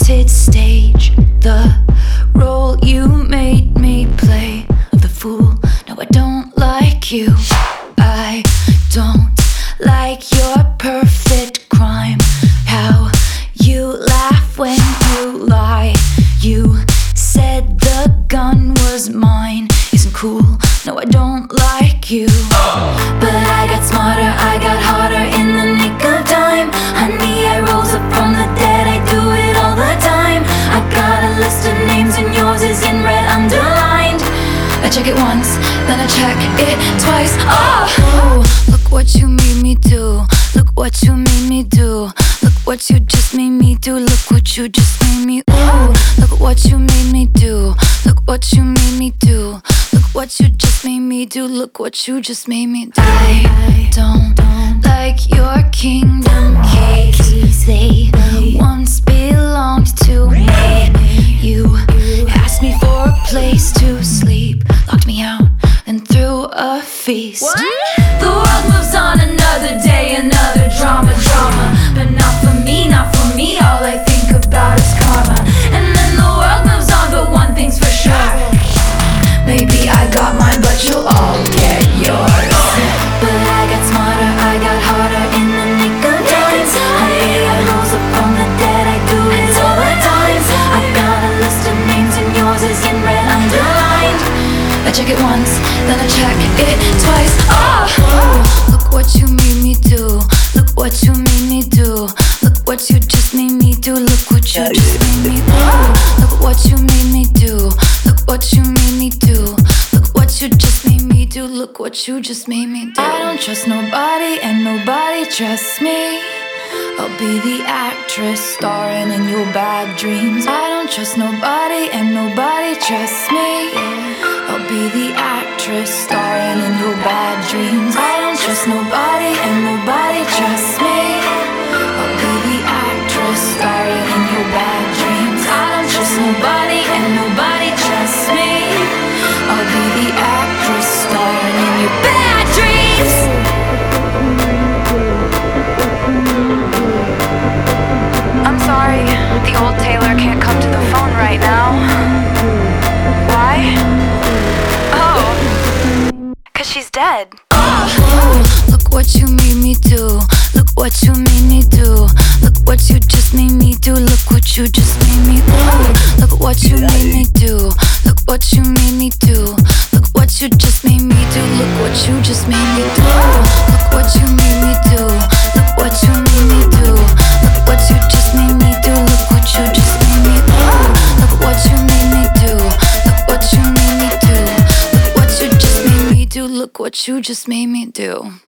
haunted stage, the role you made me play of the fool. No, I don't like you. I don't like your perfect crime. How you laugh when you lie. You said the gun was mine. Isn't cool. No, I don't like you. But I got smarter, I got harder in the nick of time. Honey, I rose up from the dead, I do it all the time. I got a list of names and yours is in red underlined. I check it once, then I check it twice. Oh, look what you made me do. Look what you made me do. Look what you just made me do. Look what you just made me. Ooh, look what you made me do. Look what you made me do. Look what you just made me do. Look what you just made me do. I don't like your kingdom keys. They once belonged to me. You asked me for a place to sleep, locked me out, and threw a feast. What? The world moves on, another day, another drama. But not for me, not for me. All I think about is karma. And then the world moves on, but one thing's for sure. Maybe I got mine, but you'll all get yours. But I got smarter, I got harder in the nick of time. Honey, I rose up from the dead, I do it all the time. I got a list of names and yours is in red underlined. I check it once, then I check it twice. Oh, look what you made me do. Look what you made me do. Look what you just made me do. Look what you just made me do. Look what you made me do. Look what you made me do. Look what you just made me do. Look what you just made me do. I don't trust nobody and nobody trusts me. I'll be the actress starring in your bad dreams. I don't trust nobody and nobody trusts me. I'll be the actress starring in your bad dreams. I don't trust nobody and nobody trusts me. I'll be the actress starring in your bad dreams. I don't trust nobody and nobody trusts me. I'll be the actress starring in your bad dreams. I'm sorry, the old Taylor can't come to the phone right now. Why? Oh, 'cause she's dead. Oh, look what you made me do. Look what you made me do. Look what you just made me do. Look what you just made me do. Look what you made me do. Look what you made me do. Look what you just made me do. Look what you just made me do. Look what you made me do. Look what you made me do. Look what you just made me do. Look what you just made me do. Look what you made me do. Look what you made me do. Look what you just made me do. Look what you just made me do.